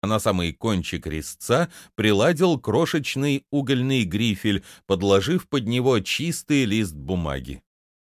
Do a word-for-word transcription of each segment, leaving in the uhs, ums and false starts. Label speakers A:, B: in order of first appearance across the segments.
A: на самый кончик резца приладил крошечный угольный грифель, подложив под него чистый лист бумаги.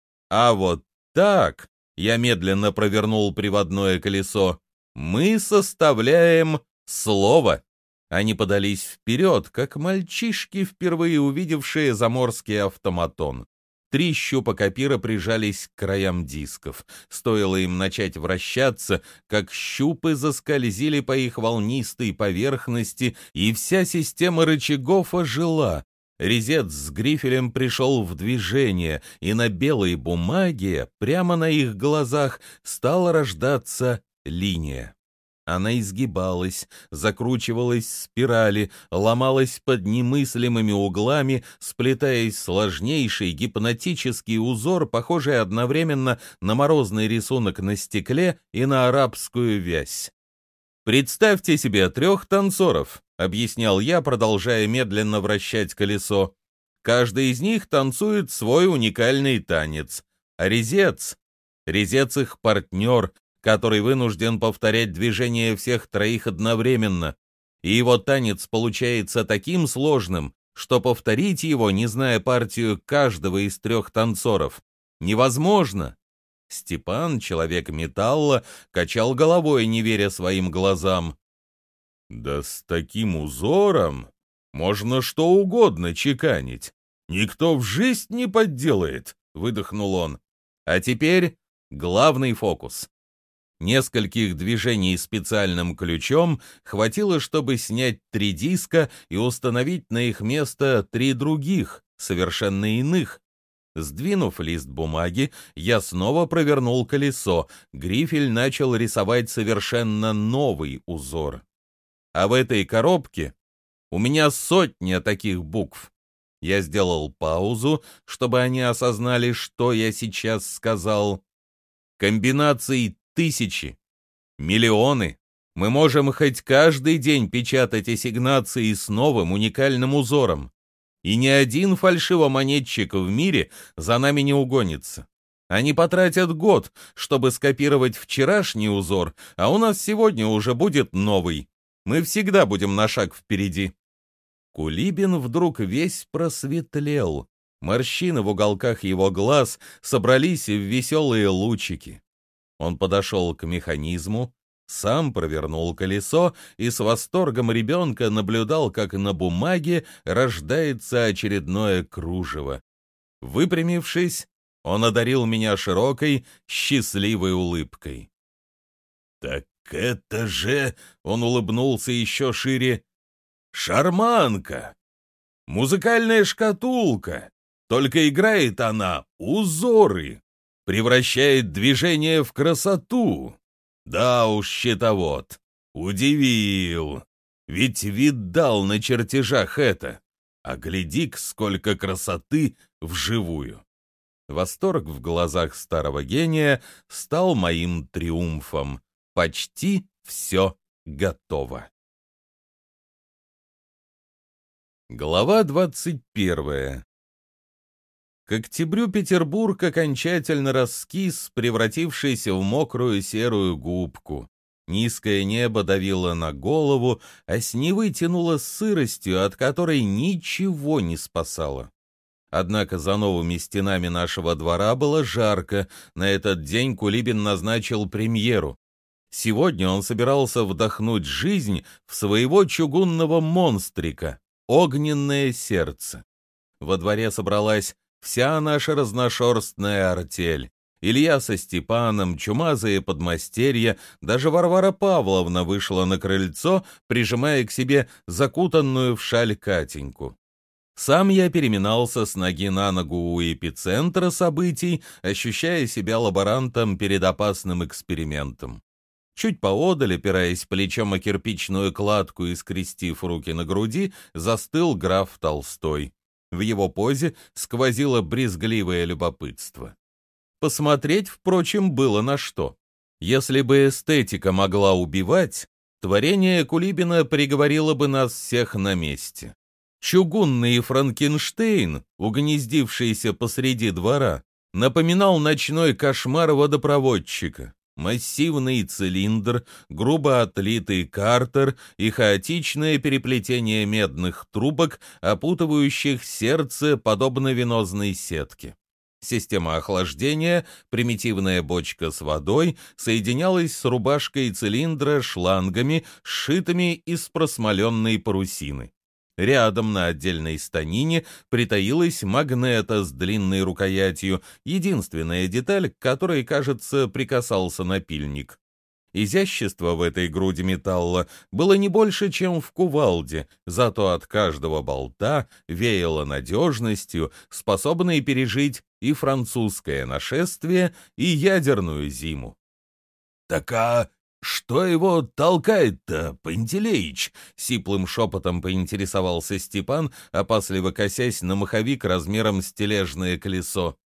A: А вот так, я медленно провернул приводное колесо, мы составляем слово. Они подались вперед, как мальчишки, впервые увидевшие заморский автоматон. Три щупа копира прижались к краям дисков. Стоило им начать вращаться, как щупы заскользили по их волнистой поверхности, и вся система рычагов ожила. Резец с грифелем пришел в движение, и на белой бумаге, прямо на их глазах, стала рождаться линия. Она изгибалась, закручивалась в спирали, ломалась под немыслимыми углами, сплетаясь в сложнейший гипнотический узор, похожий одновременно на морозный рисунок на стекле и на арабскую вязь. «Представьте себе трех танцоров», — объяснял я, продолжая медленно вращать колесо. «Каждый из них танцует свой уникальный танец. А резец, резец их партнер, который вынужден повторять движения всех троих одновременно. И его танец получается таким сложным, что повторить его, не зная партию каждого из трех танцоров, невозможно». Степан, человек металла, качал головой, не веря своим глазам. «Да с таким узором можно что угодно чеканить. Никто в жизнь не подделает», — выдохнул он. «А теперь главный фокус». Нескольких движений специальным ключом хватило, чтобы снять три диска и установить на их место три других, совершенно иных. Сдвинув лист бумаги, я снова провернул колесо. Грифель начал рисовать совершенно новый узор. А в этой коробке у меня сотня таких букв. Я сделал паузу, чтобы они осознали, что я сейчас сказал. Комбинаций тысячи, миллионы. Мы можем хоть каждый день печатать ассигнации с новым уникальным узором. И ни один фальшивомонетчик в мире за нами не угонится. Они потратят год, чтобы скопировать вчерашний узор, а у нас сегодня уже будет новый. Мы всегда будем на шаг впереди». Кулибин вдруг весь просветлел. Морщины в уголках его глаз собрались в веселые лучики. Он подошел к механизму, сам провернул колесо и с восторгом ребенка наблюдал, как на бумаге рождается очередное кружево. Выпрямившись, он одарил меня широкой, счастливой улыбкой. «Так это же...» — он улыбнулся еще шире. «Шарманка! Музыкальная шкатулка! Только играет она узоры! Превращает движение в красоту! Да уж, счетовод, удивил! Ведь видал на чертежах это! А гляди-ка, сколько красоты вживую!» Восторг в глазах старого гения стал моим триумфом. Почти все готово. Глава двадцать первая. К октябрю Петербург окончательно раскис, превратившийся в мокрую серую губку. Низкое небо давило на голову, а с Невы тянуло сыростью, от которой ничего не спасало. Однако за новыми стенами нашего двора было жарко. На этот день Кулибин назначил премьеру. Сегодня он собирался вдохнуть жизнь в своего чугунного монстрика — огненное сердце. Во дворе собралась вся наша разношерстная артель. Илья со Степаном, чумазые подмастерья, даже Варвара Павловна вышла на крыльцо, прижимая к себе закутанную в шаль Катеньку. Сам я переминался с ноги на ногу у эпицентра событий, ощущая себя лаборантом перед опасным экспериментом. Чуть поодаль, опираясь плечом о кирпичную кладку и скрестив руки на груди, застыл граф Толстой. В его позе сквозило брезгливое любопытство. Посмотреть, впрочем, было на что. Если бы эстетика могла убивать, творение Кулибина приговорило бы нас всех на месте. Чугунный Франкенштейн, угнездившийся посреди двора, напоминал ночной кошмар водопроводчика. массивный цилиндр, грубо отлитый картер и хаотичное переплетение медных трубок, опутывающих сердце подобно венозной сетке. Система охлаждения, примитивная бочка с водой, соединялась с рубашкой цилиндра шлангами, сшитыми из просмоленной парусины. Рядом на отдельной станине притаилась магнета с длинной рукоятью, единственная деталь, к которой, кажется, прикасался напильник. Изящество в этой груди металла было не больше, чем в кувалде, зато от каждого болта веяло надежностью, способной пережить и французское нашествие, и ядерную зиму. — Так а что его толкает-то, Пантелеич? — сиплым шепотом поинтересовался Степан, опасливо косясь на маховик размером с тележное колесо.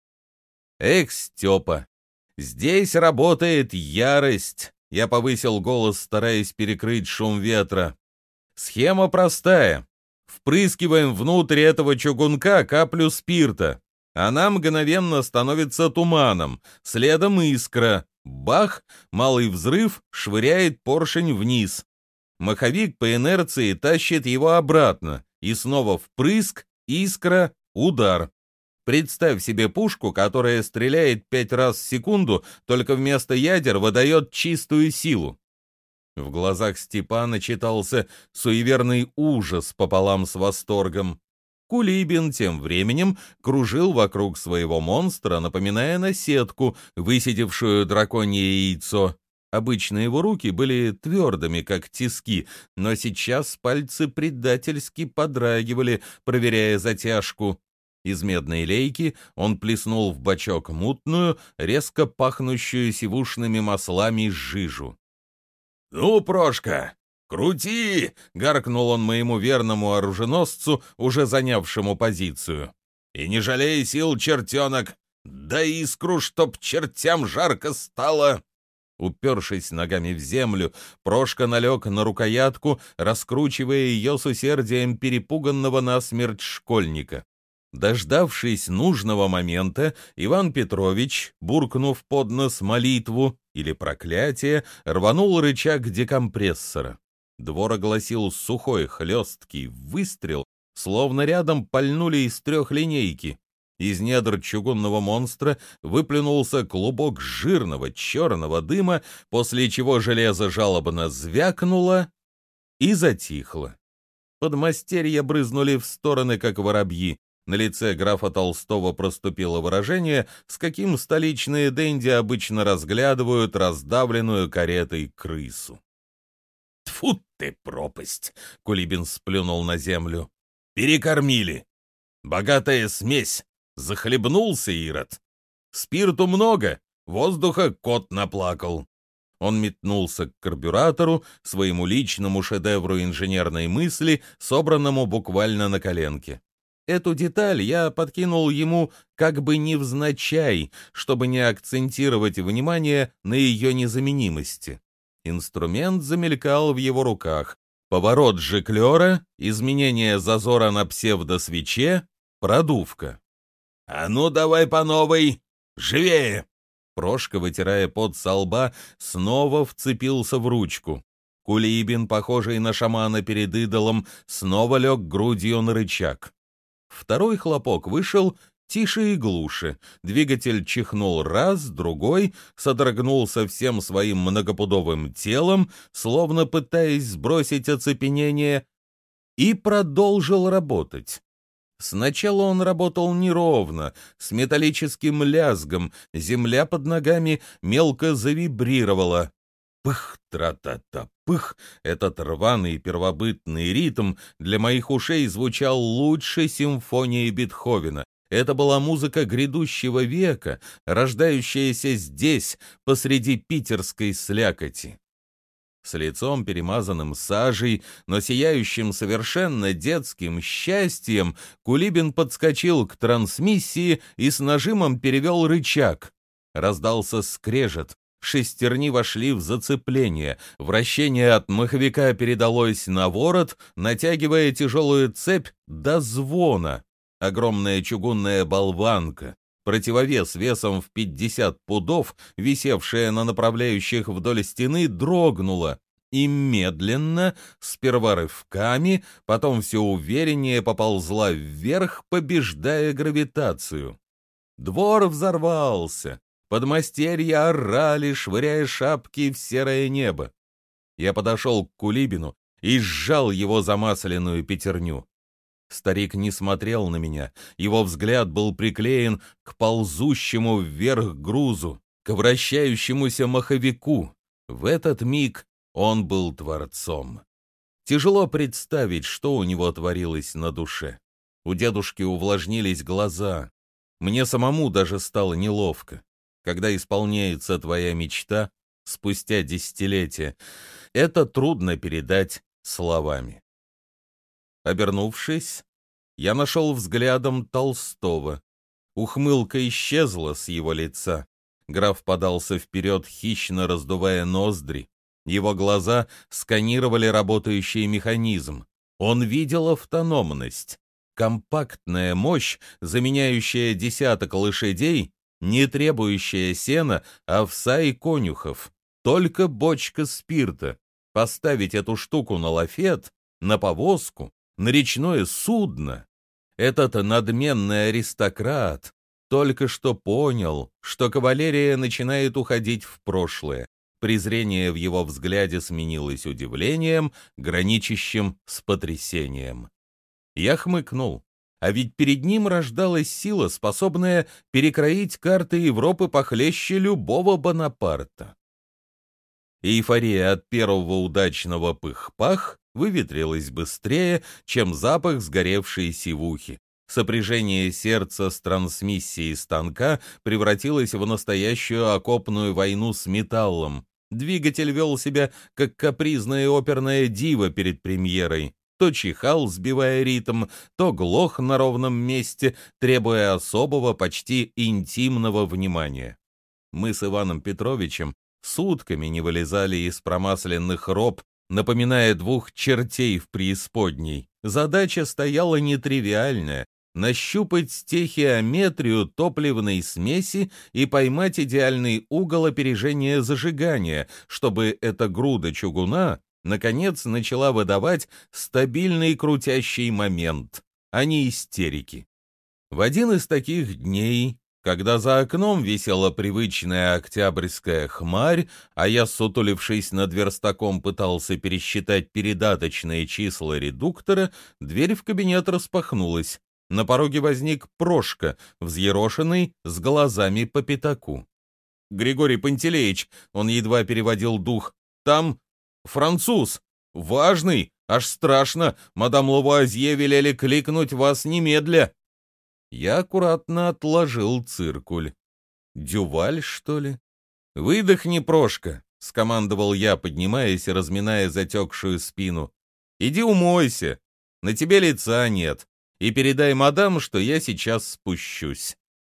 A: — Эх, Степа, здесь работает ярость! — я повысил голос, стараясь перекрыть шум ветра. Схема простая. Впрыскиваем внутрь этого чугунка каплю спирта. Она мгновенно становится туманом, следом искра. Бах! Малый взрыв швыряет поршень вниз. Маховик по инерции тащит его обратно. И снова впрыск, искра, удар. Представь себе пушку, которая стреляет пять раз в секунду, только вместо ядер выдает чистую силу. В глазах Степана читался суеверный ужас пополам с восторгом. Кулибин тем временем кружил вокруг своего монстра, напоминая наседку, высидевшую драконье яйцо. Обычно его руки были твердыми, как тиски, но сейчас пальцы предательски подрагивали, проверяя затяжку. Из медной лейки он плеснул в бачок мутную, резко пахнущую сивушными маслами жижу. — Ну, Прошка, крути! — гаркнул он моему верному оруженосцу, уже занявшему позицию. — И не жалей сил, чертенок! Да искру, чтоб чертям жарко стало! Упершись ногами в землю, Прошка налег на рукоятку, раскручивая ее с усердием перепуганного насмерть школьника. Дождавшись нужного момента, Иван Петрович, буркнув под нос молитву или проклятие, рванул рычаг декомпрессора. Двор огласил сухой хлесткий выстрел, словно рядом пальнули из трехлинейки. Из недр чугунного монстра выплюнулся клубок жирного черного дыма, после чего железо жалобно звякнуло и затихло. Подмастерья брызнули в стороны, как воробьи. На лице графа Толстого проступило выражение, с каким столичные денди обычно разглядывают раздавленную каретой крысу. «Тьфу ты, пропасть!» — Кулибин сплюнул на землю. «Перекормили! Богатая смесь! Захлебнулся Ирод! Спирту много, воздуха кот наплакал!» Он метнулся к карбюратору, своему личному шедевру инженерной мысли, собранному буквально на коленке. Эту деталь я подкинул ему как бы невзначай, чтобы не акцентировать внимание на ее незаменимости. Инструмент замелькал в его руках. Поворот жиклера, изменение зазора на псевдосвече, продувка. «А ну давай по новой! Живее!» Прошка, вытирая пот со лба, снова вцепился в ручку. Кулибин, похожий на шамана перед идолом, снова лег грудью на рычаг. Второй хлопок вышел тише и глуше. Двигатель чихнул раз, другой, содрогнулся всем своим многопудовым телом, словно пытаясь сбросить оцепенение, и продолжил работать. Сначала он работал неровно, с металлическим лязгом, земля под ногами мелко завибрировала. Пых, тра-та-та, пых, этот рваный первобытный ритм для моих ушей звучал лучше симфонии Бетховена. Это была музыка грядущего века, рождающаяся здесь, посреди питерской слякоти. С лицом, перемазанным сажей, но сияющим совершенно детским счастьем, Кулибин подскочил к трансмиссии и с нажимом перевел рычаг. Раздался скрежет. Шестерни вошли в зацепление, вращение от маховика передалось на ворот, натягивая тяжелую цепь до звона. Огромная чугунная болванка, Противовес весом в пятьдесят пудов, висевшая на направляющих вдоль стены, дрогнула и медленно, сперва рывками, потом все увереннее поползла вверх, побеждая гравитацию. Двор взорвался. Подмастерья орали, швыряя шапки в серое небо. Я подошел к Кулибину и сжал его замасленную пятерню. Старик не смотрел на меня, его взгляд был приклеен к ползущему вверх грузу, к вращающемуся маховику. В этот миг он был творцом. Тяжело представить, что у него творилось на душе. У дедушки увлажнились глаза. Мне самому даже стало неловко. Когда исполняется твоя мечта спустя десятилетия, это трудно передать словами. Обернувшись, я нашел взглядом Толстого. Ухмылка исчезла с его лица. Граф подался вперед, хищно раздувая ноздри. Его глаза сканировали работающий механизм. Он видел автономность. Компактная мощь, заменяющая десяток лошадей, не требующая сена, овса и конюхов. Только бочка спирта. Поставить эту штуку на лафет, на повозку, на речное судно. Этот надменный аристократ только что понял, что кавалерия начинает уходить в прошлое. Презрение в его взгляде сменилось удивлением, граничащим с потрясением. Я хмыкнул. А ведь перед ним рождалась сила, способная перекроить карты Европы похлеще любого Бонапарта. Эйфория от первого удачного пых-пах выветрилась быстрее, чем запах сгоревшей сивухи. Сопряжение сердца с трансмиссией станка превратилось в настоящую окопную войну с металлом. Двигатель вел себя, как капризная оперная дива перед премьерой. То чихал, сбивая ритм, то глох на ровном месте, требуя особого, почти интимного внимания. Мы с Иваном Петровичем сутками не вылезали из промасленных роб, напоминая двух чертей в преисподней. Задача стояла нетривиальная — нащупать стехиометрию топливной смеси и поймать идеальный угол опережения зажигания, чтобы эта груда чугуна наконец начала выдавать стабильный крутящий момент, а не истерики. В один из таких дней, когда за окном висела привычная октябрьская хмарь, а я, сутулившись над верстаком, пытался пересчитать передаточные числа редуктора, дверь в кабинет распахнулась. На пороге возник Прошка, взъерошенный, с глазами по пятаку. «Григорий Пантелеич», — он едва переводил дух, — «там француз, важный, аж страшно, мадам Лавуазье велели кликнуть вас немедля». Я аккуратно отложил циркуль. «Дюваль, что ли?» «Выдохни, Прошка», — скомандовал я, поднимаясь и разминая затекшую спину. «Иди умойся, на тебе лица нет, и передай мадам, что я сейчас спущусь».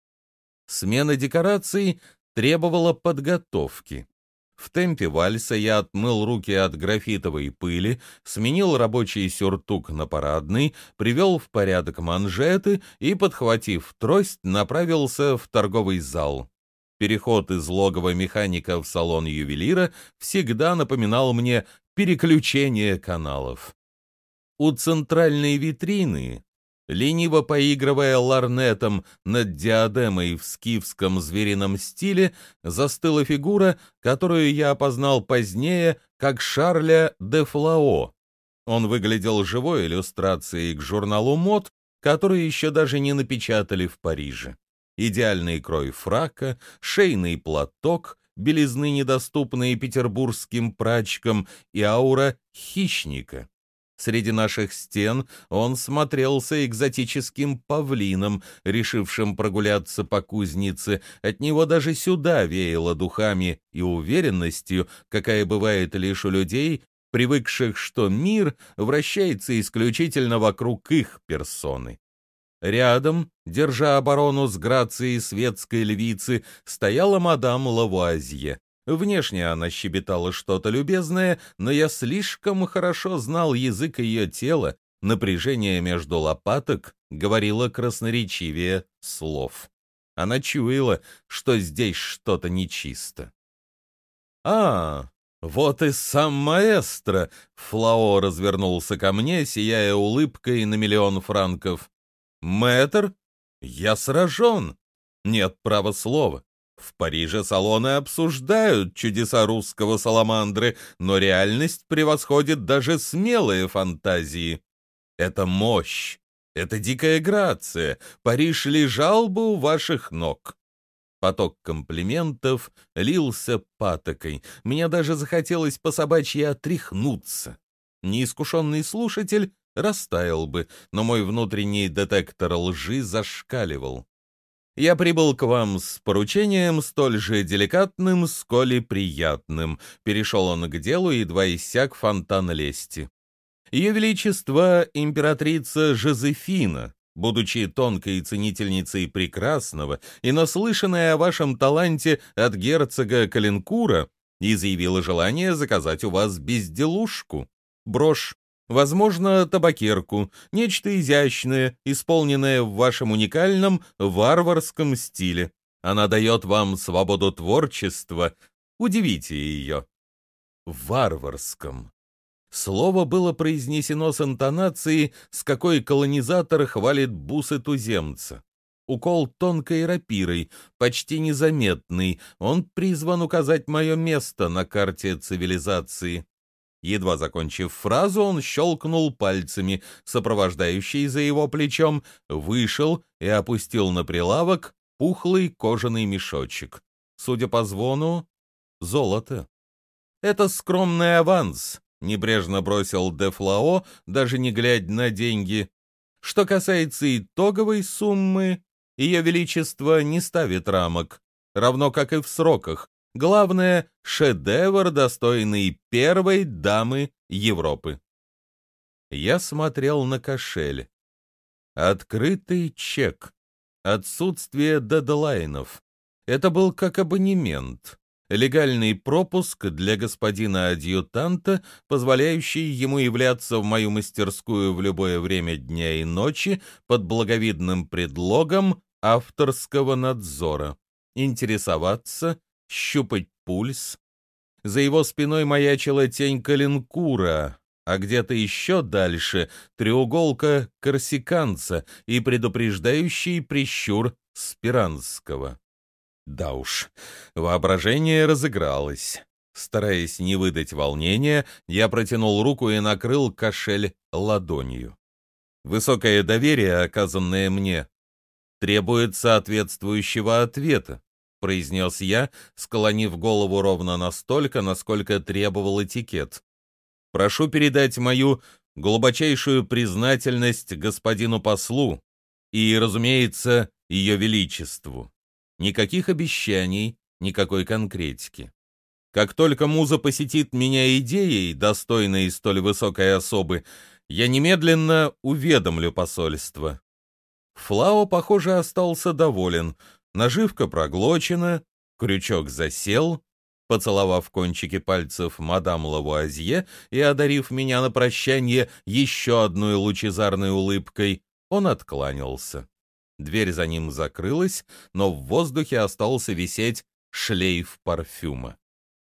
A: Смена декораций требовала подготовки. В темпе вальса я отмыл руки от графитовой пыли, сменил рабочий сюртук на парадный, привел в порядок манжеты и, подхватив трость, направился в торговый зал. Переход из логова механика в салон ювелира всегда напоминал мне переключение каналов. У центральной витрины, лениво поигрывая ларнетом над диадемой в скифском зверином стиле, застыла фигура, которую я опознал позднее как Шарля де Флао. Он выглядел живой иллюстрацией к журналу мод, который еще даже не напечатали в Париже. Идеальный крой фрака, шейный платок, белизны, недоступные петербургским прачкам, и аура хищника. Среди наших стен он смотрелся экзотическим павлином, решившим прогуляться по кузнице. От него даже сюда веяло духами и уверенностью, какая бывает лишь у людей, привыкших, что мир вращается исключительно вокруг их персоны. Рядом, держа оборону с грацией светской львицы, стояла мадам Лавуазье. Внешне она щебетала что-то любезное, но я слишком хорошо знал язык ее тела, напряжение между лопаток говорило красноречивее слов. Она чуяла, что здесь что-то нечисто. «А, вот и сам маэстро!» Флао развернулся ко мне, сияя улыбкой на миллион франков. «Мэтр, я сражен!» Нет права слова. В Париже салоны обсуждают чудеса русского саламандры, но реальность превосходит даже смелые фантазии. Это мощь, это дикая грация. Париж лежал бы у ваших ног. Поток комплиментов лился патокой. Мне даже захотелось по-собачьи отряхнуться. Неискушенный слушатель растаял бы, но мой внутренний детектор лжи зашкаливал. «Я прибыл к вам с поручением столь же деликатным, сколь и приятным», — перешел он к делу, едва иссяк фонтан лести. «Ее Величество императрица Жозефина, будучи тонкой ценительницей прекрасного и наслышанная о вашем таланте от герцога Каленкура, изъявила желание заказать у вас безделушку, брошь, возможно, табакерку, нечто изящное, исполненное в вашем уникальном варварском стиле. Она дает вам свободу творчества. Удивите ее». В варварском. Слово было произнесено с интонацией, с какой колонизатор хвалит бусы туземца. Укол тонкой рапирой, почти незаметный, он призван указать мое место на карте цивилизации. Едва закончив фразу, он щелкнул пальцами, сопровождающий за его плечом, вышел и опустил на прилавок пухлый кожаный мешочек. Судя по звону, золото. «Это скромный аванс», — небрежно бросил де Флао, даже не глядя на деньги. «Что касается итоговой суммы, Ее Величество не ставит рамок, равно как и в сроках. Главное — шедевр, достойный первой дамы Европы». Я смотрел на кошель. Открытый чек. Отсутствие дедлайнов. Это был как абонемент. Легальный пропуск для господина адъютанта, позволяющий ему являться в мою мастерскую в любое время дня и ночи под благовидным предлогом авторского надзора. Интересоваться, щупать пульс. За его спиной маячила тень Каленкура, а где-то еще дальше треуголка корсиканца и предупреждающий прищур Спиранского. Да уж, воображение разыгралось. Стараясь не выдать волнения, я протянул руку и накрыл кошель ладонью. Высокое доверие, оказанное мне, требует соответствующего ответа, произнес я, склонив голову ровно настолько, насколько требовал этикет. Прошу передать мою глубочайшую признательность господину послу и, разумеется, Ее Величеству. Никаких обещаний, никакой конкретики. Как только муза посетит меня идеей, достойной столь высокой особы, я немедленно уведомлю посольство. Флао, похоже, остался доволен. Наживка проглочена, крючок засел. Поцеловав кончики пальцев мадам Лавуазье и одарив меня на прощание еще одной лучезарной улыбкой, он откланялся. Дверь за ним закрылась, но в воздухе остался висеть шлейф парфюма.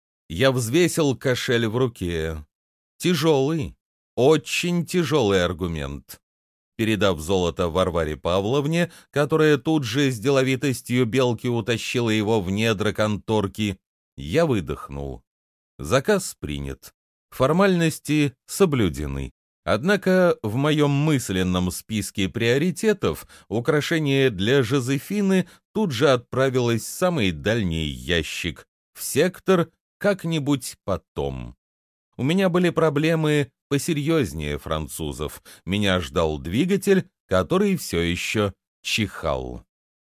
A: Я взвесил кошель в руке. Тяжелый, очень тяжелый аргумент. Передав золото Варваре Павловне, которая тут же с деловитостью белки утащила его в недра конторки, я выдохнул. Заказ принят. Формальности соблюдены. Однако в моем мысленном списке приоритетов украшение для Жозефины тут же отправилось в самый дальний ящик, в сектор «как-нибудь потом». У меня были проблемы посерьезнее французов. Меня ждал двигатель, который все еще чихал.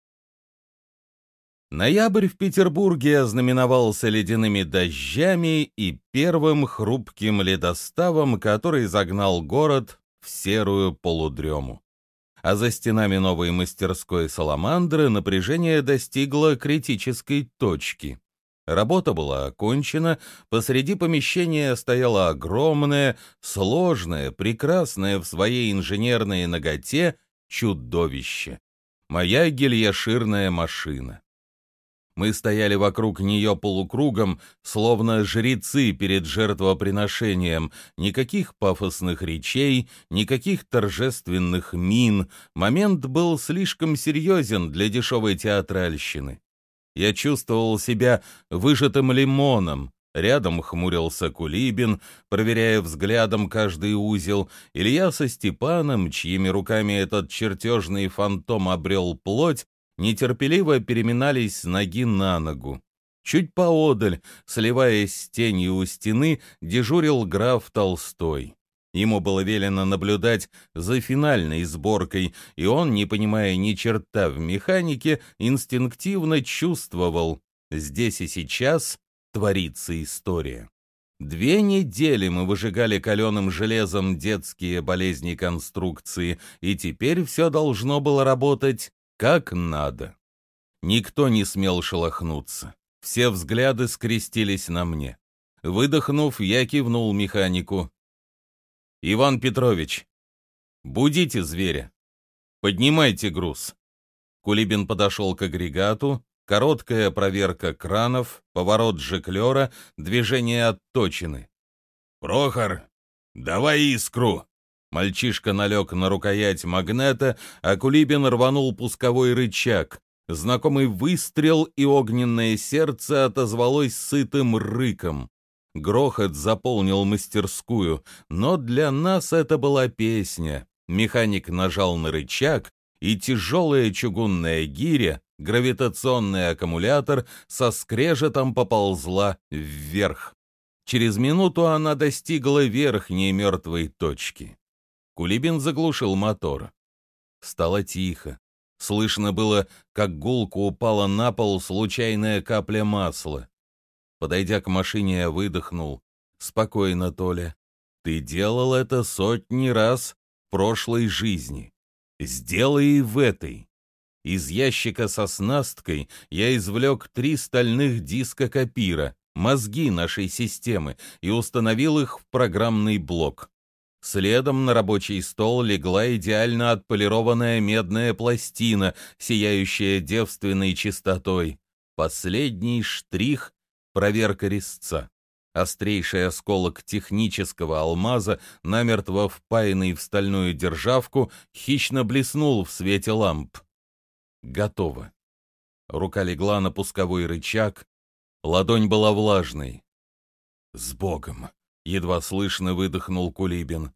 A: Ноябрь в Петербурге ознаменовался ледяными дождями и первым хрупким ледоставом, который загнал город в серую полудрему. А за стенами новой мастерской «Саламандры» напряжение достигло критической точки. Работа была окончена, посреди помещения стояло огромное, сложное, прекрасное в своей инженерной наготе чудовище. моя гильяширная машина. Мы стояли вокруг нее полукругом, словно жрецы перед жертвоприношением. Никаких пафосных речей, никаких торжественных мин. Момент был слишком серьезен для дешевой театральщины. Я чувствовал себя выжатым лимоном. Рядом хмурился Кулибин, проверяя взглядом каждый узел. Илья со Степаном, чьими руками этот чертежный фантом обрел плоть, нетерпеливо переминались с ноги на ногу. Чуть поодаль, сливаясь с тенью у стены, дежурил граф Толстой. Ему было велено наблюдать за финальной сборкой, и он, не понимая ни черта в механике, инстинктивно чувствовал: здесь и сейчас творится история. Две недели мы выжигали каленым железом детские болезни конструкции, и теперь все должно было работать как надо. Никто не смел шелохнуться. Все взгляды скрестились на мне. Выдохнув, я кивнул механику. «Иван Петрович, будите зверя. Поднимайте груз». Кулибин подошел к агрегату. Короткая проверка кранов, поворот жиклера, движение отточены. «Прохор, давай искру!» Мальчишка налег на рукоять магнета, а Кулибин рванул пусковой рычаг. Знакомый выстрел, и огненное сердце отозвалось сытым рыком. Грохот заполнил мастерскую, но для нас это была песня. Механик нажал на рычаг, и тяжелая чугунная гиря, гравитационный аккумулятор, со скрежетом поползла вверх. Через минуту она достигла верхней мертвой точки. Кулибин заглушил мотор. Стало тихо. Слышно было, как гулко упала на пол случайная капля масла. Подойдя к машине, я выдохнул. «Спокойно, Толя. Ты делал это сотни раз в прошлой жизни. Сделай и в этой». Из ящика со снасткой я извлек три стальных диска копира, мозги нашей системы, и установил их в программный блок. Следом на рабочий стол легла идеально отполированная медная пластина, сияющая девственной чистотой. Последний штрих — проверка резца. Острейший осколок технического алмаза, намертво впаянный в стальную державку, хищно блеснул в свете ламп. Готово. Рука легла на пусковой рычаг, ладонь была влажной. «С Богом!» — едва слышно выдохнул Кулибин.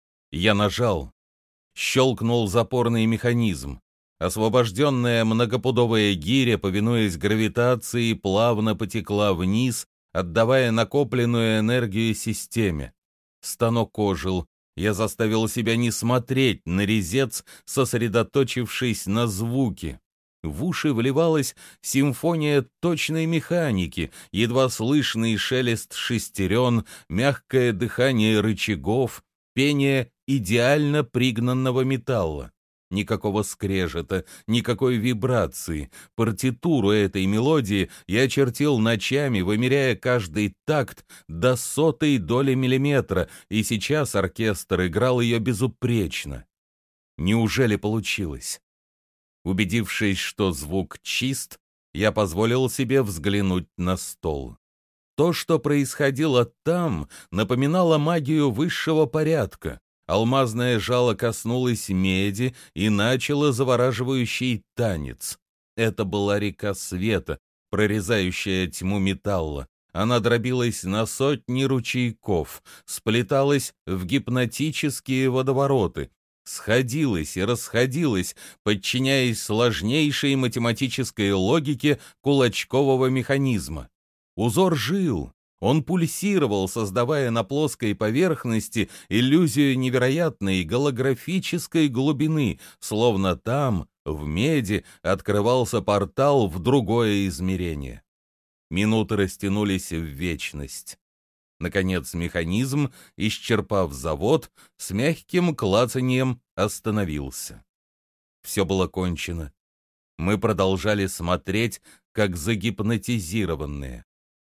A: Я нажал. Щелкнул запорный механизм. Освобожденная многопудовая гиря, повинуясь гравитации, плавно потекла вниз, отдавая накопленную энергию системе. Станок ожил. Я заставил себя не смотреть на резец, сосредоточившись на звуке. В уши вливалась симфония точной механики, едва слышный шелест шестерен, мягкое дыхание рычагов, пение идеально пригнанного металла. Никакого скрежета, никакой вибрации. Партитуру этой мелодии я чертил ночами, вымеряя каждый такт до сотой доли миллиметра, и сейчас оркестр играл ее безупречно. Неужели получилось? Убедившись, что звук чист, я позволил себе взглянуть на стол. То, что происходило там, напоминало магию высшего порядка. Алмазное жало коснулось меди и начало завораживающий танец. Это была река света, прорезающая тьму металла. Она дробилась на сотни ручейков, сплеталась в гипнотические водовороты, сходилась и расходилась, подчиняясь сложнейшей математической логике кулачкового механизма. Узор жил. Он пульсировал, создавая на плоской поверхности иллюзию невероятной голографической глубины, словно там, в меди, открывался портал в другое измерение. Минуты растянулись в вечность. Наконец механизм, исчерпав завод, с мягким клацаньем остановился. Все было кончено. Мы продолжали смотреть, как загипнотизированные.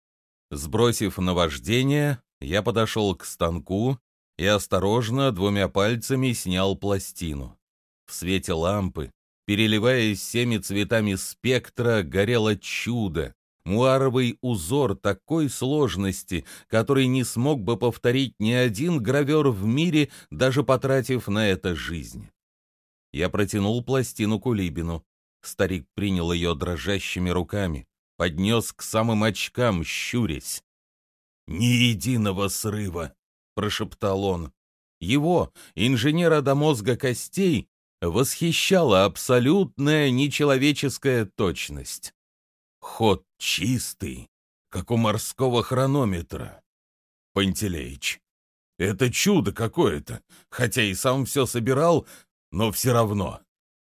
A: Сбросив наваждение, я подошел к станку и осторожно двумя пальцами снял пластину. В свете лампы Переливаясь всеми цветами спектра, горело чудо. Муаровый узор такой сложности, который не смог бы повторить ни один гравер в мире, даже потратив на это жизнь. Я протянул пластину Кулибину. Старик принял ее дрожащими руками, поднес к самым очкам, щурясь. «Ни единого срыва!» — прошептал он. Его, инженера до мозга костей, восхищала абсолютная нечеловеческая точность. Ход чистый, как у морского хронометра. Пантелеич, это чудо какое-то, хотя и сам все собирал, но все равно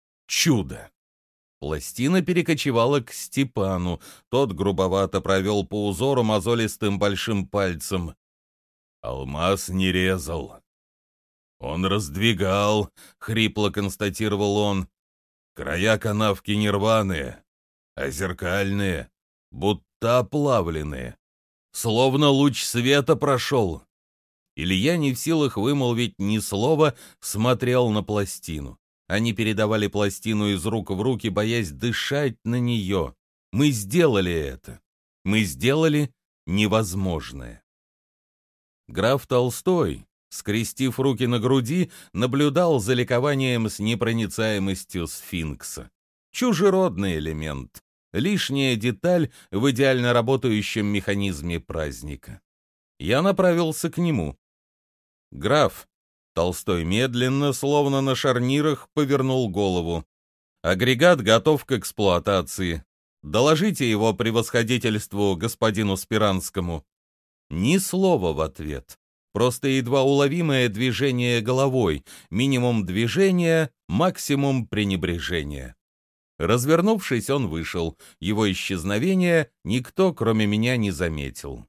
A: чудо. Пластина перекочевала к Степану, тот грубовато провел по узору мозолистым большим пальцем. Алмаз не резал. Он раздвигал, хрипло констатировал он. Края канавки не рваные, а зеркальные, будто оплавленные. Словно луч света прошел. Илья, не в силах вымолвить ни слова, смотрел на пластину. Они передавали пластину из рук в руки, боясь дышать на нее. Мы сделали это. Мы сделали невозможное. Граф Толстой, скрестив руки на груди, наблюдал за ликованием с непроницаемостью сфинкса. Чужеродный элемент, лишняя деталь в идеально работающем механизме праздника. Я направился к нему. «Граф», — Толстой медленно, словно на шарнирах, повернул голову. «Агрегат готов к эксплуатации. Доложите его превосходительству господину Спиранскому». Ни слова в ответ. Просто едва уловимое движение головой, минимум движения, максимум пренебрежения. Развернувшись, он вышел. Его исчезновение никто, кроме меня, не заметил.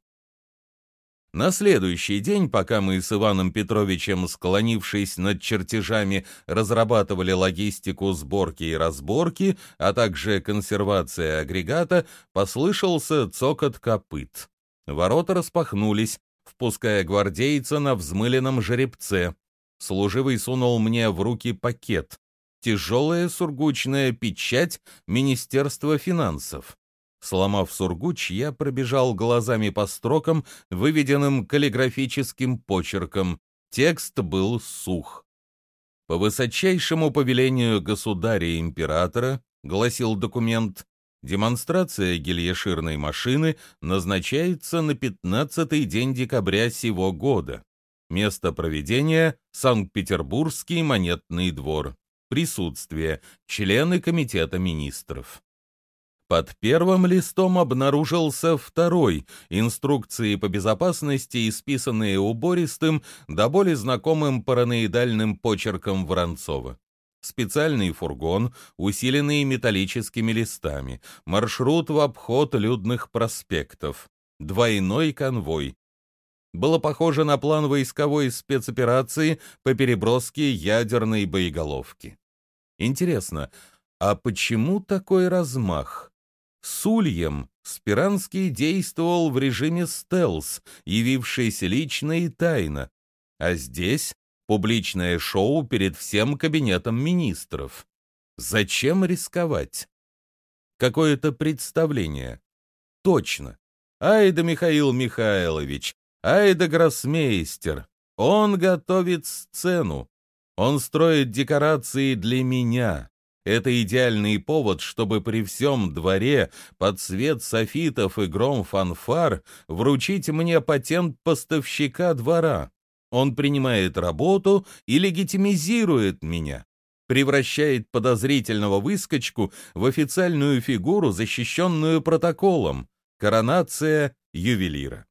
A: На следующий день, пока мы с Иваном Петровичем, склонившись над чертежами, разрабатывали логистику сборки и разборки, а также консервация агрегата, послышался цокот копыт. Ворота распахнулись, впуская гвардейца на взмыленном жеребце. Служивый сунул мне в руки пакет. Тяжелая сургучная печать Министерства финансов. Сломав сургуч, я пробежал глазами по строкам, выведенным каллиграфическим почерком. Текст был сух. «По высочайшему повелению государя-императора», — гласил документ, демонстрация гильеширной машины назначается на пятнадцатый день декабря сего года. Место проведения — Санкт-Петербургский монетный двор. Присутствие — члены комитета министров. Под первым листом обнаружился второй, инструкции по безопасности, исписанные убористым, до боли знакомым параноидальным почерком Воронцова. Специальный фургон, усиленный металлическими листами, маршрут в обход людных проспектов, двойной конвой. Было похоже на план войсковой спецоперации по переброске ядерной боеголовки. Интересно, а почему такой размах? С Ульем Спиранский действовал в режиме стелс, явившись лично и тайно, а здесь публичное шоу перед всем кабинетом министров. Зачем рисковать? Какое-то представление. Точно. Ай да Михаил Михайлович, ай да гроссмейстер. Он готовит сцену. Он строит декорации для меня. Это идеальный повод, чтобы при всем дворе под свет софитов и гром фанфар вручить мне патент поставщика двора. Он принимает работу и легитимизирует меня, превращает подозрительного выскочку в официальную фигуру, защищенную протоколом. Коронация ювелира.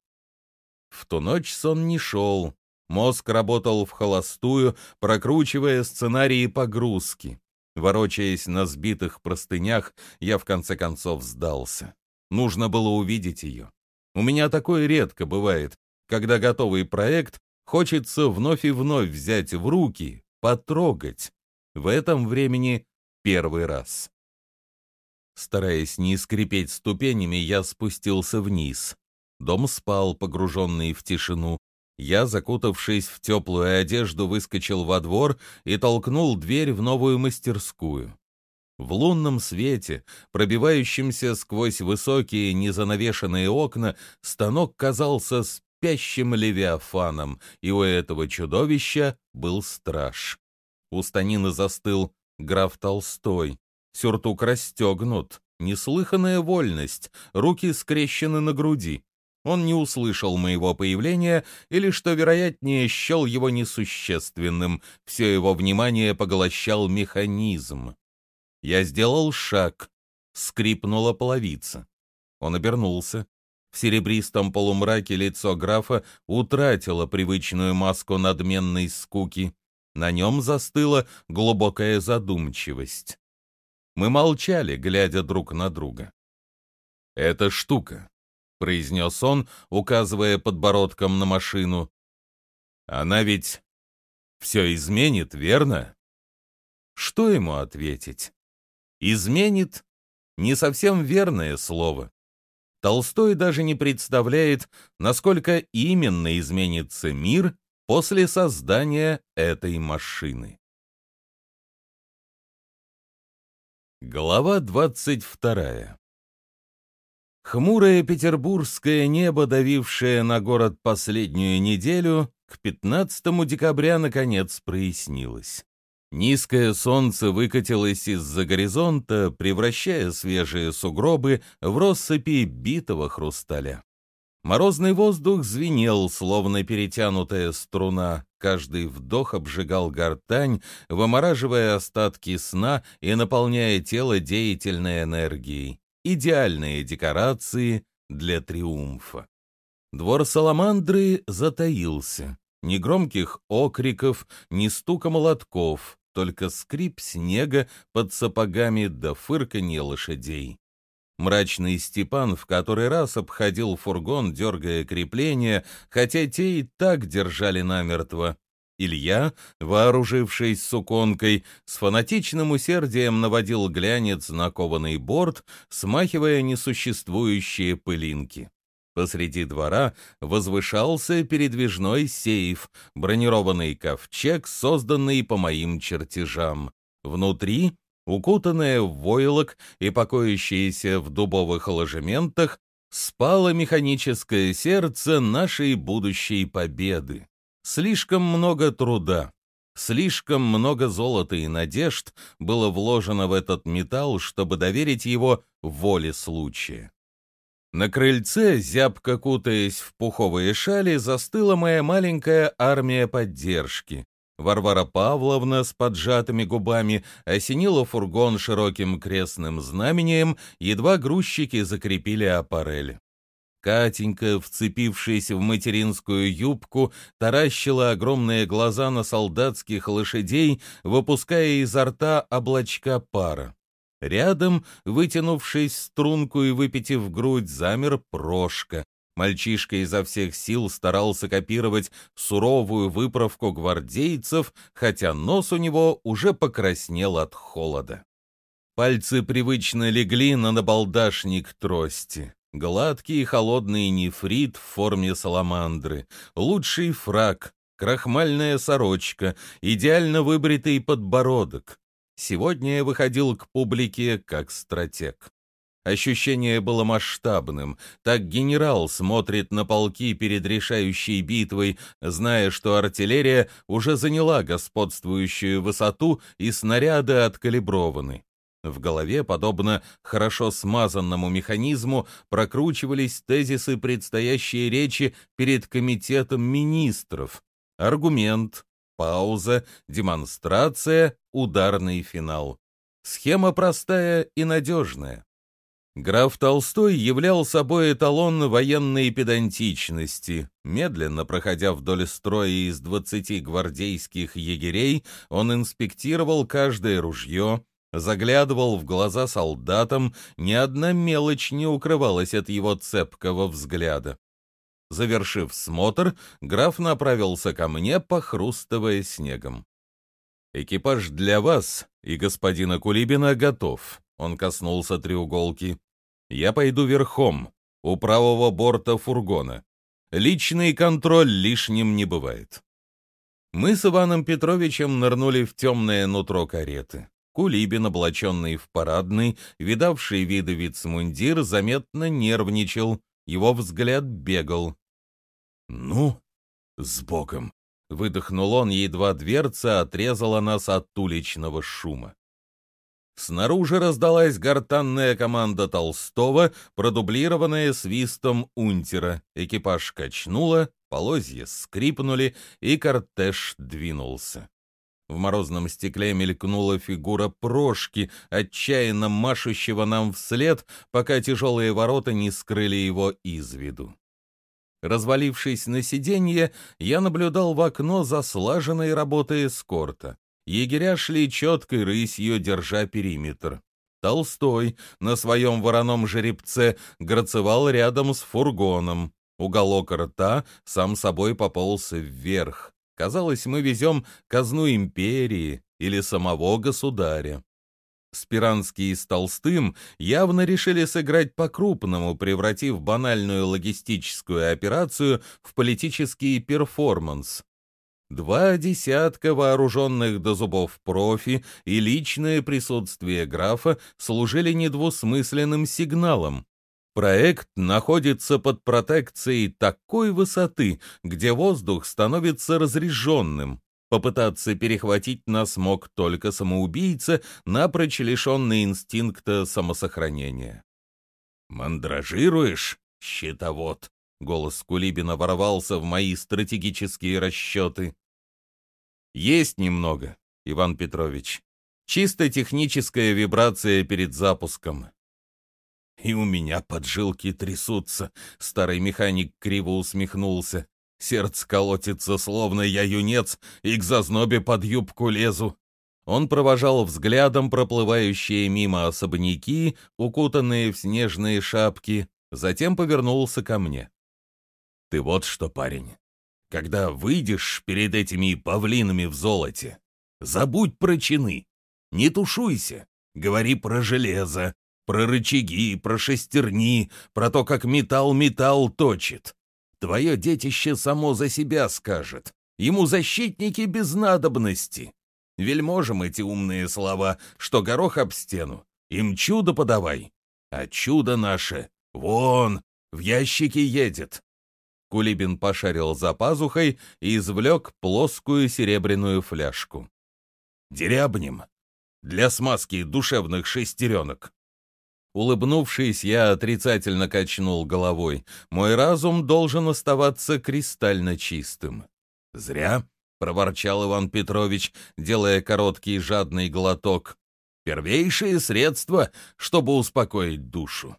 A: В ту ночь сон не шел. Мозг работал в холостую, прокручивая сценарии погрузки. Ворочаясь на сбитых простынях, я в конце концов сдался. Нужно было увидеть ее. У меня такое редко бывает, когда готовый проект хочется вновь и вновь взять в руки, потрогать. В этом времени первый раз. Стараясь не скрипеть ступенями, я спустился вниз. Дом спал, погруженный в тишину. Я, закутавшись в теплую одежду, выскочил во двор и толкнул дверь в новую мастерскую. В лунном свете, пробивающемся сквозь высокие незанавешенные окна, станок казался спящим левиафаном, и у этого чудовища был страж. У станины застыл граф Толстой. Сюртук расстегнут, неслыханная вольность, руки скрещены на груди. Он не услышал моего появления или, что вероятнее, счел его несущественным. Все его внимание поглощал механизм. Я сделал шаг. Скрипнула половица. Он обернулся. В серебристом полумраке лицо графа утратило привычную маску надменной скуки. На нем застыла глубокая задумчивость. Мы молчали, глядя друг на друга. «Эта штука», — произнес он, указывая подбородком на машину, — «она ведь все изменит, верно?» Что ему ответить? «Изменит» — не совсем верное слово. Толстой даже не представляет, насколько именно изменится мир после создания этой машины. Глава двадцать вторая. Хмурое петербургское небо, давившее на город последнюю неделю, к пятнадцатому декабря наконец прояснилось. Низкое солнце выкатилось из-за горизонта, превращая свежие сугробы в россыпи битого хрусталя. Морозный воздух звенел, словно перетянутая струна. Каждый вдох обжигал гортань, вымораживая остатки сна и наполняя тело деятельной энергией. Идеальные декорации для триумфа. Двор Саламандры затаился. Ни громких окриков, ни стука молотков, только скрип снега под сапогами да фырканье лошадей. Мрачный Степан в который раз обходил фургон, дергая крепления, хотя те и так держали намертво. Илья, вооружившись суконкой, с фанатичным усердием наводил глянец на кованый борт, смахивая несуществующие пылинки. Посреди двора возвышался передвижной сейф, бронированный ковчег, созданный по моим чертежам. Внутри, укутанное в войлок и покоящееся в дубовых ложементах, спало механическое сердце нашей будущей победы. Слишком много труда, слишком много золота и надежд было вложено в этот металл, чтобы доверить его воле случая. На крыльце, зябко кутаясь в пуховые шали, застыла моя маленькая армия поддержки. Варвара Павловна с поджатыми губами осенила фургон широким крестным знамением, едва грузчики закрепили аппарель. Катенька, вцепившись в материнскую юбку, таращила огромные глаза на солдатских лошадей, выпуская изо рта облачка пара. Рядом, вытянувшись в струнку и выпитив грудь, замер Прошка. Мальчишка изо всех сил старался копировать суровую выправку гвардейцев, хотя нос у него уже покраснел от холода. Пальцы привычно легли на набалдашник трости. Гладкий и холодный нефрит в форме саламандры, лучший фрак, крахмальная сорочка, идеально выбритый подбородок. Сегодня я выходил к публике как стратег. Ощущение было масштабным. Так генерал смотрит на полки перед решающей битвой, зная, что артиллерия уже заняла господствующую высоту и снаряды откалиброваны. В голове, подобно хорошо смазанному механизму, прокручивались тезисы предстоящей речи перед комитетом министров. Аргумент, пауза, демонстрация, ударный финал. Схема простая и надежная. Граф Толстой являл собой эталон военной педантичности. Медленно проходя вдоль строя из двадцати гвардейских егерей, он инспектировал каждое ружье, заглядывал в глаза солдатам, ни одна мелочь не укрывалась от его цепкого взгляда. Завершив смотр, граф направился ко мне, похрустывая снегом. «Экипаж для вас и господина Кулибина готов», — он коснулся треуголки. «Я пойду верхом, у правого борта фургона. Личный контроль лишним не бывает». Мы с Иваном Петровичем нырнули в темное нутро кареты. Кулибин, облаченный в парадный, видавший виды вицмундир, заметно нервничал, его взгляд бегал. «Ну, с Богом!» — выдохнул он, едва дверца отрезала нас от уличного шума. Снаружи раздалась гортанная команда Толстого, продублированная свистом унтера. Экипаж качнуло, полозья скрипнули, и кортеж двинулся. В морозном стекле мелькнула фигура Прошки, отчаянно машущего нам вслед, пока тяжелые ворота не скрыли его из виду. Развалившись на сиденье, я наблюдал в окно за слаженной работой эскорта. Егеря шли четкой рысью, держа периметр. Толстой на своем вороном жеребце грацевал рядом с фургоном. Уголок рта сам собой пополз вверх. Казалось, мы везем казну империи или самого государя. Спиранский с Толстым явно решили сыграть по-крупному, превратив банальную логистическую операцию в политический перформанс. Два десятка вооруженных до зубов профи и личное присутствие графа служили недвусмысленным сигналом. Проект находится под протекцией такой высоты, где воздух становится разреженным. Попытаться перехватить нас мог только самоубийца, напрочь лишенный инстинкта самосохранения. «Мандражируешь, щитовод?» — голос Кулибина ворвался в мои стратегические расчеты. «Есть немного, Иван Петрович. Чисто техническая вибрация перед запуском». «И у меня поджилки трясутся», — старый механик криво усмехнулся. «Сердце колотится, словно я юнец, и к зазнобе под юбку лезу». Он провожал взглядом проплывающие мимо особняки, укутанные в снежные шапки, затем повернулся ко мне. «Ты вот что, парень, когда выйдешь перед этими павлинами в золоте, забудь про чины, не тушуйся, говори про железо, про рычаги, про шестерни, про то, как металл металл точит. Твое детище само за себя скажет. Ему защитники без надобности. Вельможам эти умные слова, что горох об стену, им чудо подавай. А чудо наше, вон, в ящике едет». Кулибин пошарил за пазухой и извлек плоскую серебряную фляжку. «Дерябнем. Для смазки душевных шестеренок». Улыбнувшись, я отрицательно качнул головой. Мой разум должен оставаться кристально чистым. «Зря», — проворчал Иван Петрович, делая короткий жадный глоток. «Первейшее средство, чтобы успокоить душу».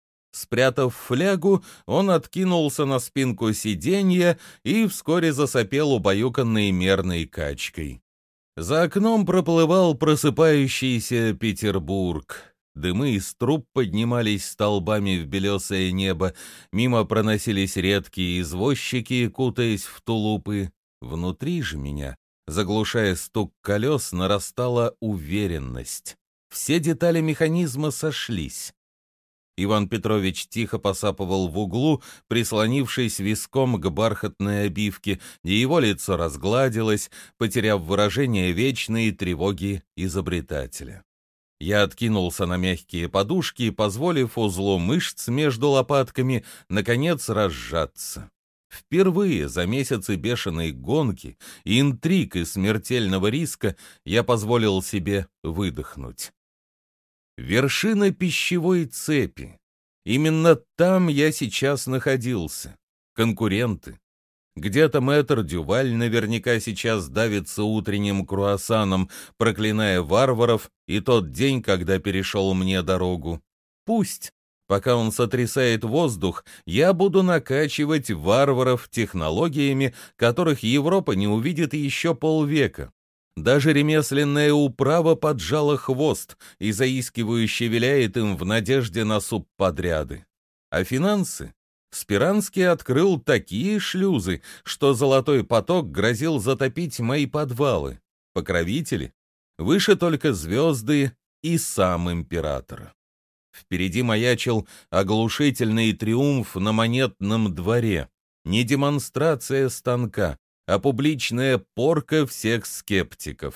A: Спрятав флягу, он откинулся на спинку сиденья и вскоре засопел убаюканной мерной качкой. За окном проплывал просыпающийся Петербург. Дымы из труб поднимались столбами в белесое небо, мимо проносились редкие извозчики, кутаясь в тулупы. Внутри же меня, заглушая стук колес, нарастала уверенность. Все детали механизма сошлись. Иван Петрович тихо посапывал в углу, прислонившись виском к бархатной обивке, и его лицо разгладилось, потеряв выражение вечной тревоги изобретателя. Я откинулся на мягкие подушки, позволив узлу мышц между лопатками, наконец, разжаться. Впервые за месяцы бешеной гонки, интриг и смертельного риска я позволил себе выдохнуть. Вершина пищевой цепи. Именно там я сейчас находился. Конкуренты. Где-то мэтр Дюваль наверняка сейчас давится утренним круассаном, проклиная варваров и тот день, когда перешел мне дорогу. Пусть, пока он сотрясает воздух, я буду накачивать варваров технологиями, которых Европа не увидит еще полвека. Даже ремесленная управа поджала хвост и заискивающе виляет им в надежде на субподряды. А финансы? Спиранский открыл такие шлюзы, что золотой поток грозил затопить мои подвалы. Покровители? Выше только звезды и сам император. Впереди маячил оглушительный триумф на монетном дворе. Не демонстрация станка, а публичная порка всех скептиков.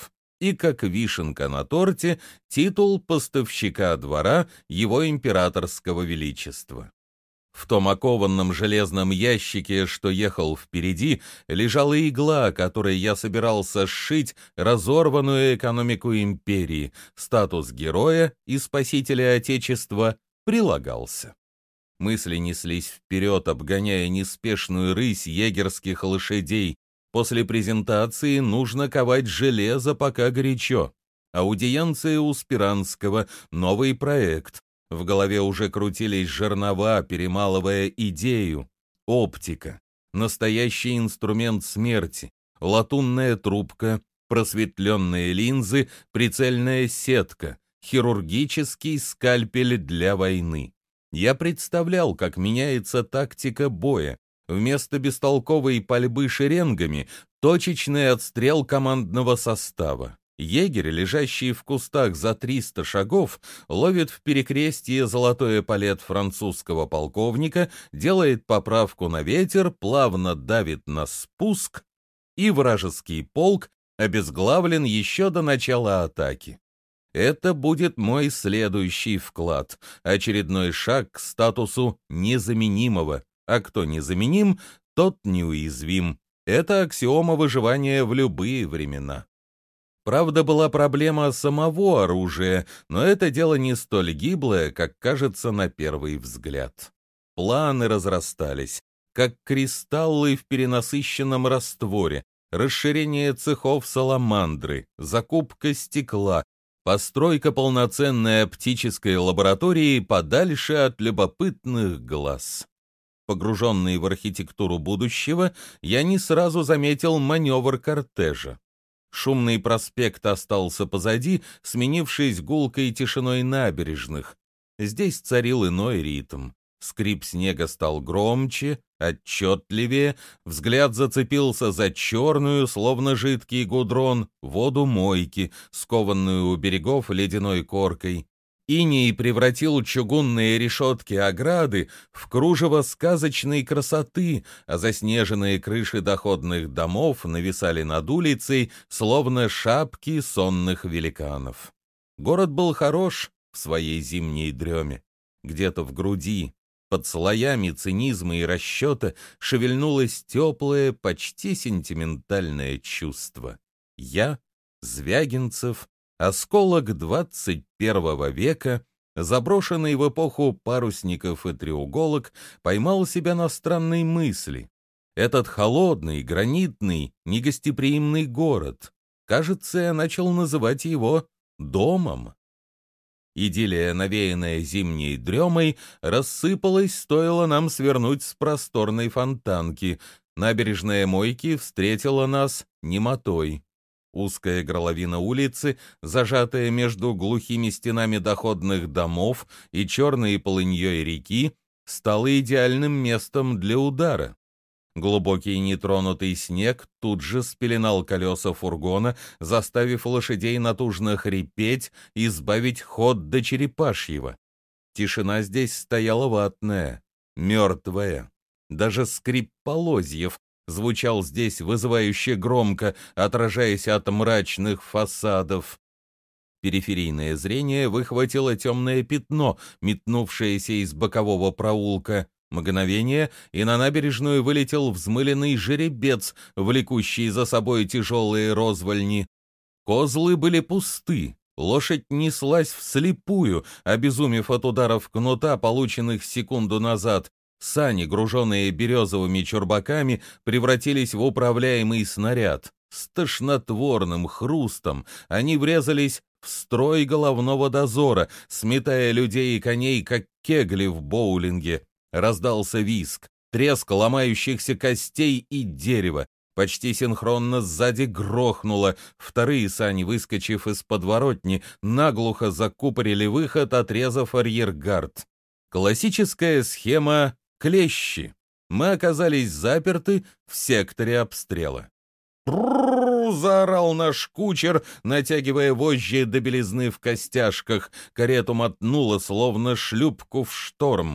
A: и, как вишенка на торте, титул поставщика двора его императорского величества. В том окованном железном ящике, что ехал впереди, лежала игла, которой я собирался сшить разорванную экономику империи. Статус героя и спасителя Отечества прилагался. Мысли неслись вперед, обгоняя неспешную рысь егерских лошадей. После презентации нужно ковать железо, пока горячо. Аудиенция у Спиранского, новый проект. В голове уже крутились жернова, перемалывая идею. Оптика, настоящий инструмент смерти, латунная трубка, просветленные линзы, прицельная сетка, хирургический скальпель для войны. Я представлял, как меняется тактика боя. Вместо бестолковой пальбы шеренгами — точечный отстрел командного состава. Егерь, лежащий в кустах за триста шагов, ловит в перекрестье золотой эполет французского полковника, делает поправку на ветер, плавно давит на спуск, и вражеский полк обезглавлен еще до начала атаки. Это будет мой следующий вклад, очередной шаг к статусу незаменимого, а кто незаменим, тот неуязвим. Это аксиома выживания в любые времена. Правда, была проблема самого оружия, но это дело не столь гиблое, как кажется на первый взгляд. Планы разрастались, как кристаллы в перенасыщенном растворе, расширение цехов саламандры, закупка стекла, постройка полноценной оптической лаборатории подальше от любопытных глаз. Погруженный в архитектуру будущего, я не сразу заметил маневр кортежа. Шумный проспект остался позади, сменившись гулкой тишиной набережных. Здесь царил иной ритм. Скрип снега стал громче, отчетливее, взгляд зацепился за черную, словно жидкий гудрон, воду мойки, скованную у берегов ледяной коркой. Иней превратил чугунные решетки ограды в кружево сказочной красоты, а заснеженные крыши доходных домов нависали над улицей, словно шапки сонных великанов. Город был хорош в своей зимней дреме. Где-то в груди, под слоями цинизма и расчета, шевельнулось теплое, почти сентиментальное чувство. Я, Звягинцев, осколок двадцать первого века, заброшенный в эпоху парусников и треуголок, поймал себя на странной мысли. Этот холодный, гранитный, негостеприимный город, кажется, я начал называть его домом. Идиллия, навеянная зимней дремой, рассыпалась, стоило нам свернуть с просторной фонтанки. Набережная Мойки встретила нас немотой. Узкая горловина улицы, зажатая между глухими стенами доходных домов и черной полыньей реки, стала идеальным местом для удара. Глубокий нетронутый снег тут же спеленал колеса фургона, заставив лошадей натужно хрипеть и сбавить ход до черепашьего. Тишина здесь стояла ватная, мертвая. Даже скрип полозьев звучал здесь вызывающе громко, отражаясь от мрачных фасадов. Периферийное зрение выхватило темное пятно, метнувшееся из бокового проулка. Мгновение, и на набережную вылетел взмыленный жеребец, влекущий за собой тяжелые розвальни. Козлы были пусты, лошадь неслась вслепую, обезумев от ударов кнута, полученных секунду назад. Сани, груженные березовыми чурбаками, превратились в управляемый снаряд. С тошнотворным хрустом они врезались в строй головного дозора, сметая людей и коней, как кегли в боулинге. Раздался визг, треск ломающихся костей и дерева. Почти синхронно сзади грохнуло. Вторые сани, выскочив из подворотни, наглухо закупорили выход, отрезав арьергард. Классическая схема «клещи». Мы оказались заперты в секторе обстрела. «Пррррр!» — заорал наш кучер, натягивая вожжи до белизны в костяшках. Карету мотнуло, словно шлюпку в шторм.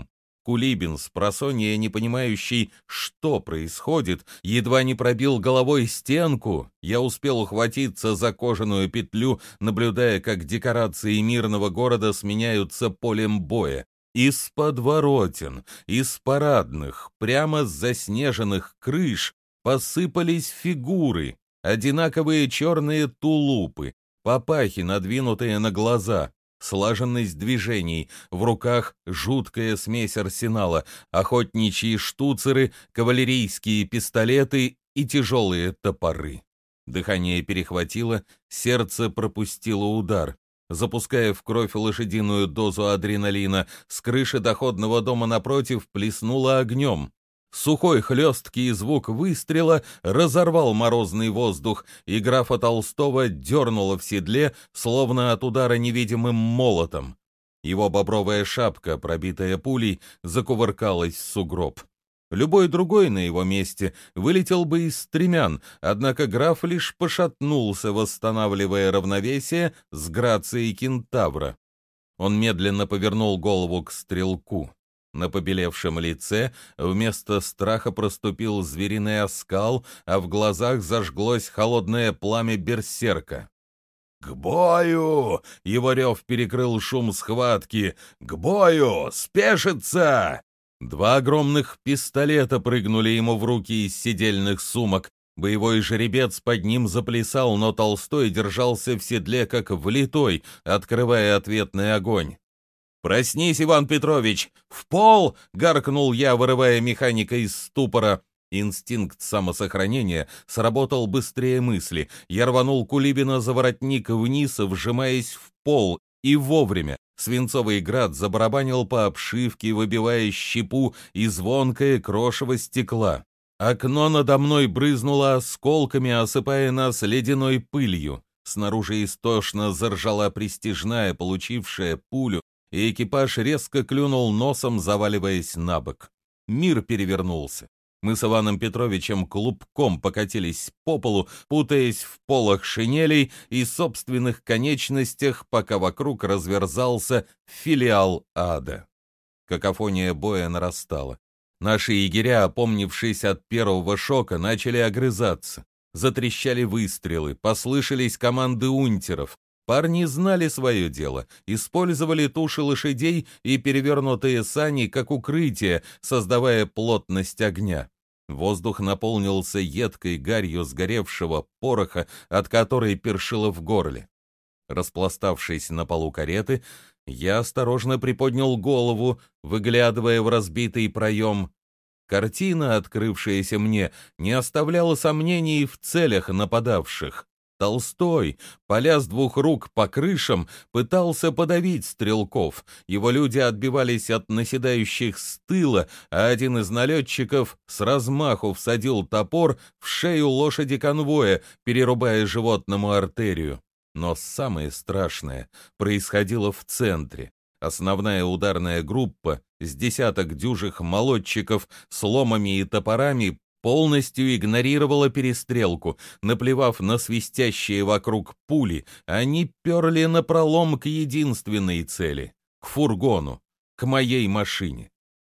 A: Кулибин, спросонья не понимающий, что происходит, едва не пробил головой стенку. Я успел ухватиться за кожаную петлю, наблюдая, как декорации мирного города сменяются полем боя. Из подворотен, из парадных, прямо с заснеженных крыш посыпались фигуры, одинаковые черные тулупы, папахи, надвинутые на глаза, слаженность движений, в руках жуткая смесь арсенала, охотничьи штуцеры, кавалерийские пистолеты и тяжелые топоры. Дыхание перехватило, сердце пропустило удар. Запуская в кровь лошадиную дозу адреналина, с крыши доходного дома напротив плеснуло огнем. Сухой хлесткий звук выстрела разорвал морозный воздух, и графа Толстого дернуло в седле, словно от удара невидимым молотом. Его бобровая шапка, пробитая пулей, закувыркалась в сугроб. Любой другой на его месте вылетел бы из стремян, однако граф лишь пошатнулся, восстанавливая равновесие с грацией кентавра. Он медленно повернул голову к стрелку. На побелевшем лице вместо страха проступил звериный оскал, а в глазах зажглось холодное пламя берсерка. «К бою!» — его рев перекрыл шум схватки. «К бою! Спешиться!» Два огромных пистолета прыгнули ему в руки из седельных сумок. Боевой жеребец под ним заплясал, но Толстой держался в седле как влитой, открывая ответный огонь. «Проснись, Иван Петрович! В пол!» — гаркнул я, вырывая механика из ступора. Инстинкт самосохранения сработал быстрее мысли. Я рванул Кулибина за воротник вниз, вжимаясь в пол, и вовремя. Свинцовый град забарабанил по обшивке, выбивая щепу и звонкое крошево стекла. Окно надо мной брызнуло осколками, осыпая нас ледяной пылью. Снаружи истошно заржала пристяжная, получившая пулю, и экипаж резко клюнул носом, заваливаясь на бок. Мир перевернулся. Мы с Иваном Петровичем клубком покатились по полу, путаясь в полах шинелей и собственных конечностях, пока вокруг разверзался филиал ада. Какофония боя нарастала. Наши егеря, опомнившись от первого шока, начали огрызаться. Затрещали выстрелы, послышались команды унтеров. Парни знали свое дело, использовали туши лошадей и перевернутые сани как укрытие, создавая плотность огня. Воздух наполнился едкой гарью сгоревшего пороха, от которой першило в горле. Распластавшись на полу кареты, я осторожно приподнял голову, выглядывая в разбитый проем. Картина, открывшаяся мне, не оставляла сомнений в целях нападавших. Толстой, поля с двух рук по крышам, пытался подавить стрелков. Его люди отбивались от наседающих с тыла, а один из налетчиков с размаху всадил топор в шею лошади конвоя, перерубая животному артерию. Но самое страшное происходило в центре. Основная ударная группа с десяток дюжих молотчиков с ломами и топорами полностью игнорировала перестрелку. Наплевав на свистящие вокруг пули, они перли напролом к единственной цели — к фургону, к моей машине.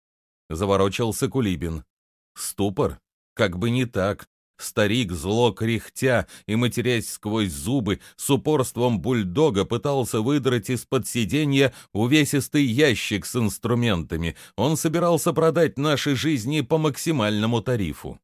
A: Заворочился Кулибин. Ступор? Как бы не так. Старик, зло кряхтя и матерясь сквозь зубы, с упорством бульдога пытался выдрать из-под сиденья увесистый ящик с инструментами. Он собирался продать наши жизни по максимальному тарифу.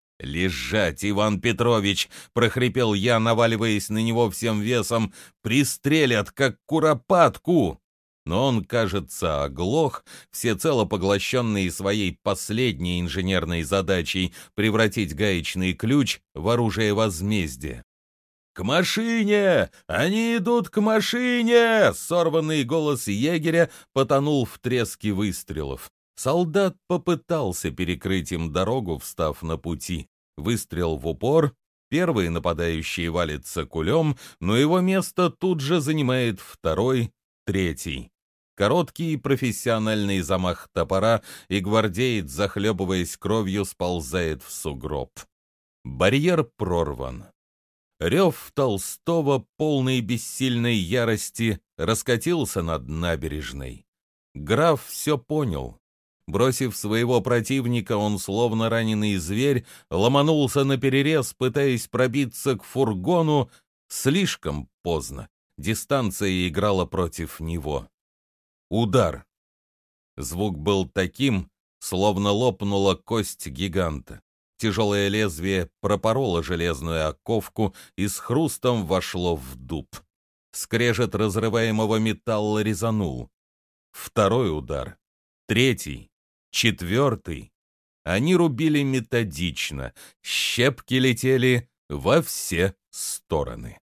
A: «Лежать, Иван Петрович!» — прохрипел я, наваливаясь на него всем весом. «Пристрелят, как куропатку!» Но он, кажется, оглох, всецело поглощенный своей последней инженерной задачей превратить гаечный ключ в оружие возмездия. «К машине! Они идут к машине!» Сорванный голос егеря потонул в треске выстрелов. Солдат попытался перекрыть им дорогу, встав на пути. Выстрел в упор. Первый нападающий валится кулем, но его место тут же занимает второй, третий. Короткий профессиональный замах топора, и гвардеец, захлебываясь кровью, сползает в сугроб. Барьер прорван. Рев Толстого, полный бессильной ярости, раскатился над набережной. Граф все понял. Бросив своего противника, он, словно раненый зверь, ломанулся наперерез, пытаясь пробиться к фургону. Слишком поздно. Дистанция играла против него. Удар. Звук был таким, словно лопнула кость гиганта. Тяжелое лезвие пропороло железную оковку и с хрустом вошло в дуб. Скрежет разрываемого металла резанул. Второй удар. Третий. Четвертый. Они рубили методично. Щепки летели во все стороны.